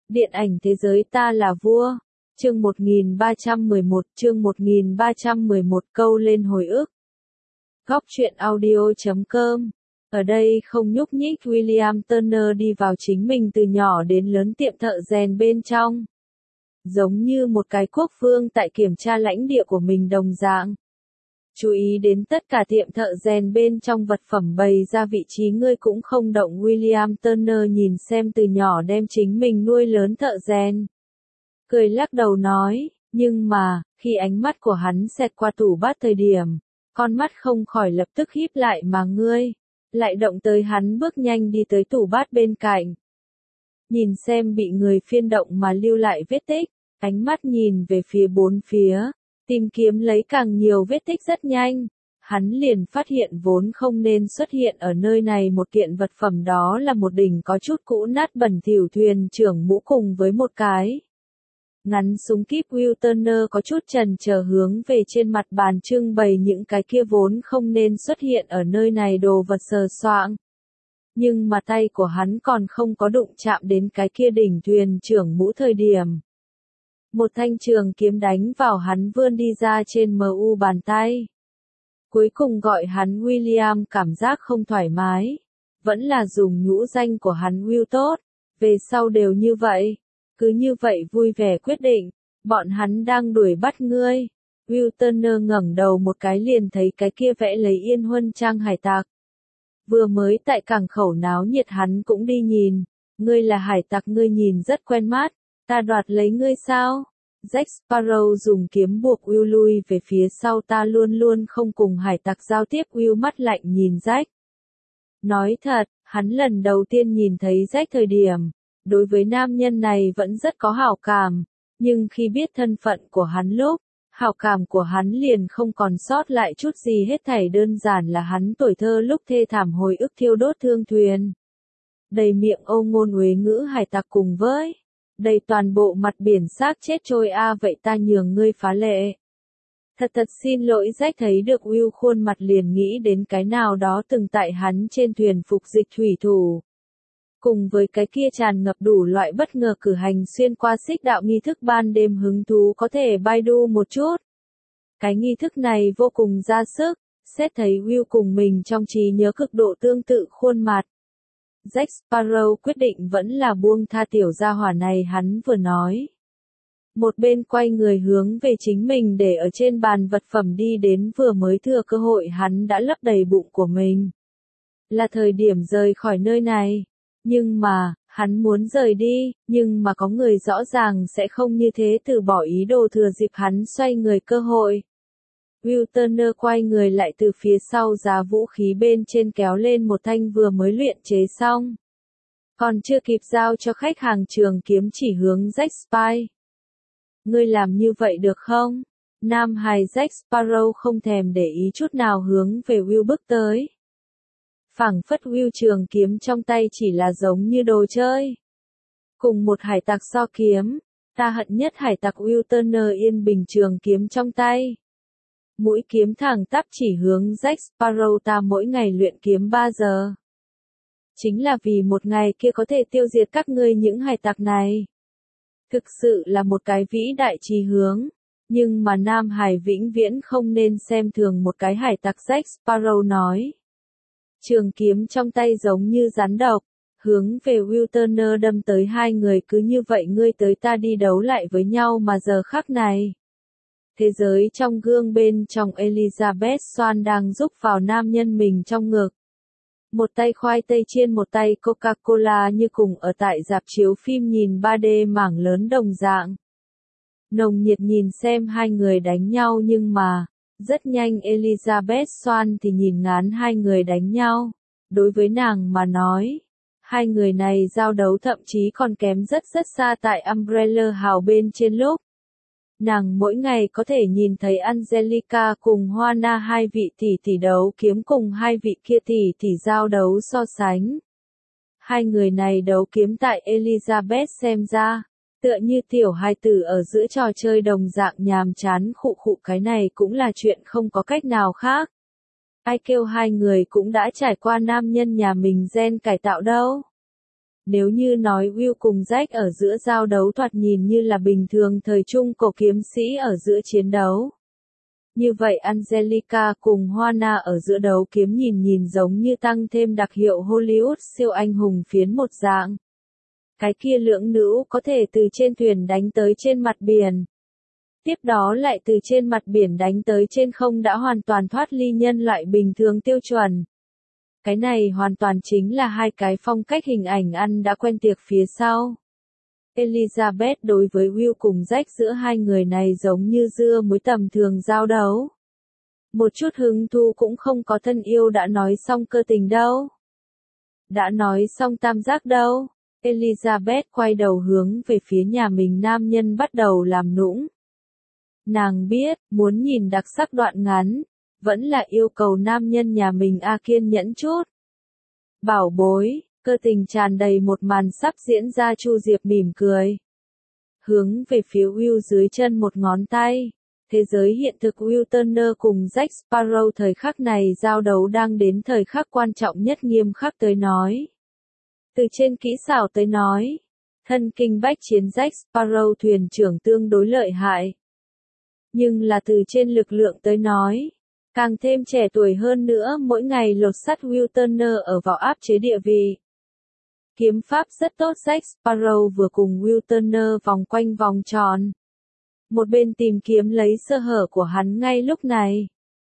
Điện ảnh thế giới ta là vua. Chương 1311 câu lên hồi ức. Góc truyện audio.com. Ở đây không nhúc nhích, William Turner đi vào chính mình từ nhỏ đến lớn tiệm thợ rèn bên trong. Giống như một cái quốc vương tại kiểm tra lãnh địa của mình đồng dạng. Chú ý đến tất cả tiệm thợ rèn bên trong vật phẩm bày ra vị trí ngươi cũng không động. William Turner nhìn xem từ nhỏ đem chính mình nuôi lớn thợ rèn. Cười lắc đầu nói, nhưng mà, khi ánh mắt của hắn xẹt qua tủ bát thời điểm, con mắt không khỏi lập tức híp lại mà ngươi. Lại động tới hắn bước nhanh đi tới tủ bát bên cạnh. Nhìn xem bị người phiên động mà lưu lại vết tích, ánh mắt nhìn về phía bốn phía. Tìm kiếm lấy càng nhiều vết tích rất nhanh, hắn liền phát hiện vốn không nên xuất hiện ở nơi này một kiện vật phẩm, đó là một đỉnh có chút cũ nát bẩn thỉu thuyền trưởng mũ cùng với một cái ngắn súng kíp. Will Turner có chút chần chờ hướng về trên mặt bàn trưng bày những cái kia vốn không nên xuất hiện ở nơi này đồ vật sờ soạng. Nhưng mà tay của hắn còn không có đụng chạm đến cái kia đỉnh thuyền trưởng mũ thời điểm. Một thanh trường kiếm đánh vào hắn vươn đi ra trên mu bàn tay. Cuối cùng gọi hắn William, cảm giác không thoải mái. Vẫn là dùng nhũ danh của hắn Will tốt. Về sau đều như vậy. Cứ như vậy vui vẻ quyết định. Bọn hắn đang đuổi bắt ngươi. Will Turner ngẩng đầu một cái liền thấy cái kia vẽ lấy Yên Huân Trang hải tặc. Vừa mới tại cảng khẩu náo nhiệt hắn cũng đi nhìn. Ngươi là hải tặc, ngươi nhìn rất quen mắt. Ta đoạt lấy ngươi sao? Jack Sparrow dùng kiếm buộc Will lui về phía sau. Ta luôn luôn không cùng hải tặc giao tiếp. Will mắt lạnh nhìn Jack. Nói thật, hắn lần đầu tiên nhìn thấy Jack thời điểm, đối với nam nhân này vẫn rất có hảo cảm, nhưng khi biết thân phận của hắn lúc, hảo cảm của hắn liền không còn sót lại chút gì hết, thảy đơn giản là hắn tuổi thơ lúc thê thảm hồi ức thiêu đốt thương thuyền. Đầy miệng âu ngôn uế ngữ hải tặc cùng với đầy toàn bộ mặt biển xác chết trôi. Vậy ta nhường ngươi phá lệ. Thật xin lỗi. Jack thấy được Will khuôn mặt liền nghĩ đến cái nào đó từng tại hắn trên thuyền phục dịch thủy thủ. Cùng với cái kia tràn ngập đủ loại bất ngờ cử hành xuyên qua xích đạo nghi thức ban đêm hứng thú có thể Baidu một chút. Cái nghi thức này vô cùng ra sức, xét thấy Will cùng mình trong trí nhớ cực độ tương tự khuôn mặt. Jack Sparrow quyết định vẫn là buông tha tiểu gia hỏa này, hắn vừa nói. Một bên quay người hướng về chính mình để ở trên bàn vật phẩm đi đến, vừa mới thừa cơ hội hắn đã lấp đầy bụng của mình. Là thời điểm rời khỏi nơi này. Nhưng mà, hắn muốn rời đi, nhưng mà có người rõ ràng sẽ không như thế từ bỏ ý đồ thừa dịp hắn xoay người cơ hội. Will Turner quay người lại từ phía sau giá vũ khí bên trên kéo lên một thanh vừa mới luyện chế xong. Còn chưa kịp giao cho khách hàng, trường kiếm chỉ hướng Jack Spy. Ngươi làm như vậy được không? Nam hài Jack Sparrow không thèm để ý chút nào hướng về Will bước tới. Phảng phất Will trường kiếm trong tay chỉ là giống như đồ chơi. Cùng một hải tặc so kiếm, ta hận nhất hải tặc. Will Turner yên bình trường kiếm trong tay. Mũi kiếm thẳng tắp chỉ hướng Jack Sparrow. Ta mỗi ngày luyện kiếm 3 giờ. Chính là vì một ngày kia có thể tiêu diệt các ngươi những hải tặc này. Thực sự là một cái vĩ đại chí hướng. Nhưng mà Nam Hải vĩnh viễn không nên xem thường một cái hải tặc, Jack Sparrow nói. Trường kiếm trong tay giống như rắn độc, hướng về Will Turner đâm tới. Hai người cứ như vậy ngươi tới ta đi đấu lại với nhau mà giờ khắc này. Thế giới trong gương bên trong, Elizabeth Swann đang giúp vào nam nhân mình trong ngực. Một tay khoai tây chiên, một tay Coca-Cola, như cùng ở tại rạp chiếu phim nhìn 3D mảng lớn đồng dạng. Nồng nhiệt nhìn xem hai người đánh nhau, nhưng mà rất nhanh Elizabeth Swann thì nhìn ngán hai người đánh nhau. Đối với nàng mà nói, hai người này giao đấu thậm chí còn kém rất xa tại Umbrella House bên trên lúc. Nàng mỗi ngày có thể nhìn thấy Angelica cùng Juana, hai vị tỷ đấu kiếm, cùng hai vị kia tỷ giao đấu so sánh. Hai người này đấu kiếm tại Elizabeth xem ra tựa như tiểu hài tử ở giữa trò chơi đồng dạng nhàm chán. Khụ, cái này cũng là chuyện không có cách nào khác. Ai kêu hai người cũng đã trải qua nam nhân nhà mình gen cải tạo đâu. Nếu như nói Will cùng Jack ở giữa giao đấu thoạt nhìn như là bình thường thời trung cổ kiếm sĩ ở giữa chiến đấu. Như vậy Angelica cùng Juana ở giữa đấu kiếm nhìn giống như tăng thêm đặc hiệu Hollywood siêu anh hùng phiến một dạng. Cái kia lưỡng nữ có thể từ trên thuyền đánh tới trên mặt biển. Tiếp đó lại từ trên mặt biển đánh tới trên không đã hoàn toàn thoát ly nhân loại bình thường tiêu chuẩn. Cái này hoàn toàn chính là hai cái phong cách hình ảnh ăn đã quen tiệc phía sau. Elizabeth đối với Will cùng Jack giữa hai người này giống như dưa muối tầm thường giao đấu. Một chút hứng thú cũng không có, thân yêu đã nói xong cơ tình đâu. Đã nói xong tam giác đâu. Elizabeth quay đầu hướng về phía nhà mình nam nhân bắt đầu làm nũng. Nàng biết, muốn nhìn đặc sắc đoạn ngắn, vẫn là yêu cầu nam nhân nhà mình kiên nhẫn chút. Bảo bối, cơ tình tràn đầy một màn sắp diễn ra. Chu Diệp mỉm cười. Hướng về phía Will dưới chân một ngón tay. Thế giới hiện thực Will Turner cùng Jack Sparrow thời khắc này giao đấu đang đến thời khắc quan trọng nhất, nghiêm khắc tới nói. Từ trên kỹ xảo tới nói, thân kinh bách chiến Jack Sparrow thuyền trưởng tương đối lợi hại. Nhưng là từ trên lực lượng tới nói, càng thêm trẻ tuổi hơn nữa, mỗi ngày lột sắt Will Turner ở vào áp chế địa vị. Kiếm pháp rất tốt, Jack Sparrow vừa cùng Will Turner vòng quanh vòng tròn. Một bên tìm kiếm lấy sơ hở của hắn ngay lúc này.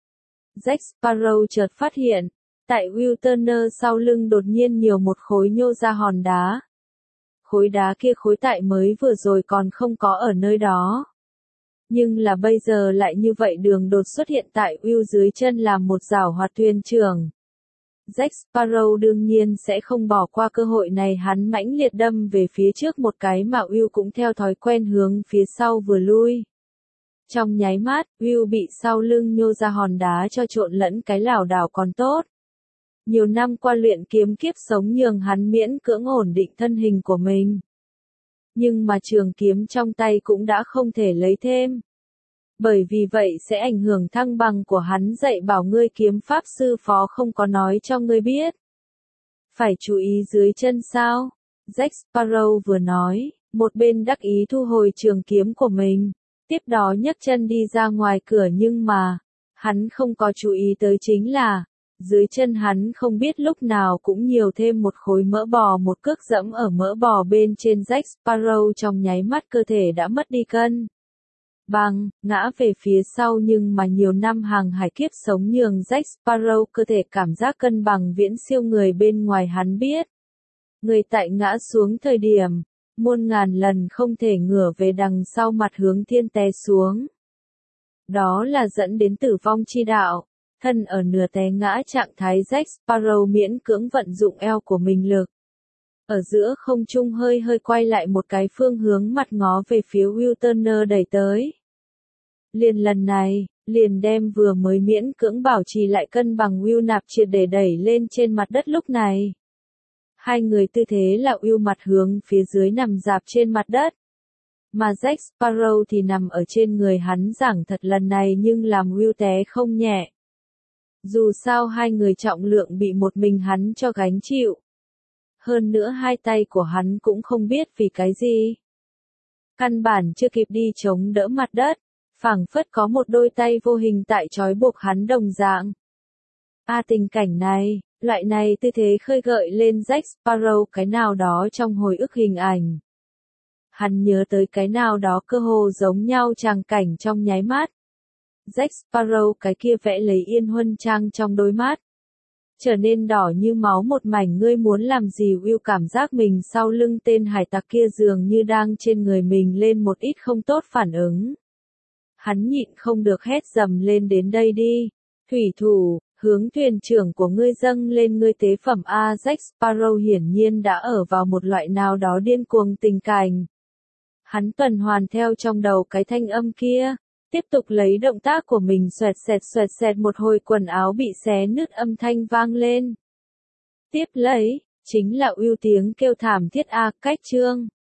Jack Sparrow chợt phát hiện, tại Will Turner sau lưng đột nhiên nhiều một khối nhô ra hòn đá. Khối đá kia khối tại mới vừa rồi còn không có ở nơi đó. Nhưng là bây giờ lại như vậy đường đột xuất hiện tại Will dưới chân làm một giảo hoạt thuyền trưởng. Jack Sparrow đương nhiên sẽ không bỏ qua cơ hội này, hắn mãnh liệt đâm về phía trước một cái mà Will cũng theo thói quen hướng phía sau vừa lui. Trong nháy mắt, Will bị sau lưng nhô ra hòn đá cho trộn lẫn cái lảo đảo còn tốt. Nhiều năm qua luyện kiếm kiếp sống nhường hắn miễn cưỡng ổn định thân hình của mình. Nhưng mà trường kiếm trong tay cũng đã không thể lấy thêm. Bởi vì vậy sẽ ảnh hưởng thăng bằng của hắn, dạy bảo ngươi kiếm pháp sư phó không có nói cho ngươi biết. Phải chú ý dưới chân sao? Jack Sparrow vừa nói, một bên đắc ý thu hồi trường kiếm của mình. Tiếp đó nhấc chân đi ra ngoài cửa, nhưng mà, hắn không có chú ý tới chính là, dưới chân hắn không biết lúc nào cũng nhiều thêm một khối mỡ bò, một cước dẫm ở mỡ bò bên trên. Jack Sparrow trong nháy mắt cơ thể đã mất đi cân bằng, ngã về phía sau, nhưng mà nhiều năm hàng hải kiếp sống nhường Jack Sparrow cơ thể cảm giác cân bằng viễn siêu người bên ngoài. Hắn biết, người tại ngã xuống thời điểm, muôn ngàn lần không thể ngửa về đằng sau mặt hướng thiên té xuống. Đó là dẫn đến tử vong chi đạo. Thân ở nửa té ngã trạng thái, Jack Sparrow miễn cưỡng vận dụng eo của mình lực. Ở giữa không trung hơi quay lại một cái phương hướng, mặt ngó về phía Will Turner đẩy tới. Liền lần này, liền đem vừa mới miễn cưỡng bảo trì lại cân bằng Will nạp triệt để đẩy lên trên mặt đất. Lúc này, hai người tư thế là Will mặt hướng phía dưới nằm dạp trên mặt đất. Mà Jack Sparrow thì nằm ở trên người hắn. Giảng thật, lần này nhưng làm Will té không nhẹ. Dù sao hai người trọng lượng bị một mình hắn cho gánh chịu. Hơn nữa hai tay của hắn cũng không biết vì cái gì. Căn bản chưa kịp đi chống đỡ mặt đất, phảng phất có một đôi tay vô hình tại trói buộc hắn đồng dạng. Tình cảnh này, loại này tư thế khơi gợi lên Jack Sparrow cái nào đó trong hồi ức hình ảnh. Hắn nhớ tới cái nào đó cơ hồ giống nhau tràng cảnh trong nháy mắt. Jack Sparrow cái kia vẽ lấy yên huân trang trong đôi mắt. Trở nên đỏ như máu một mảnh. Ngươi muốn làm gì? Will cảm giác mình sau lưng tên hải tặc kia dường như đang trên người mình lên một ít không tốt phản ứng. Hắn nhịn không được hét dầm lên, đến đây đi. Thủy thủ, hướng thuyền trưởng của ngươi dâng lên ngươi tế phẩm a. Jack Sparrow hiển nhiên đã ở vào một loại nào đó điên cuồng tình cảnh. Hắn tuần hoàn theo trong đầu cái thanh âm kia. Tiếp tục lấy động tác của mình xoẹt xẹt một hồi quần áo bị xé nứt âm thanh vang lên. Tiếp lấy, chính là Will tiếng kêu thảm thiết. Cách chương.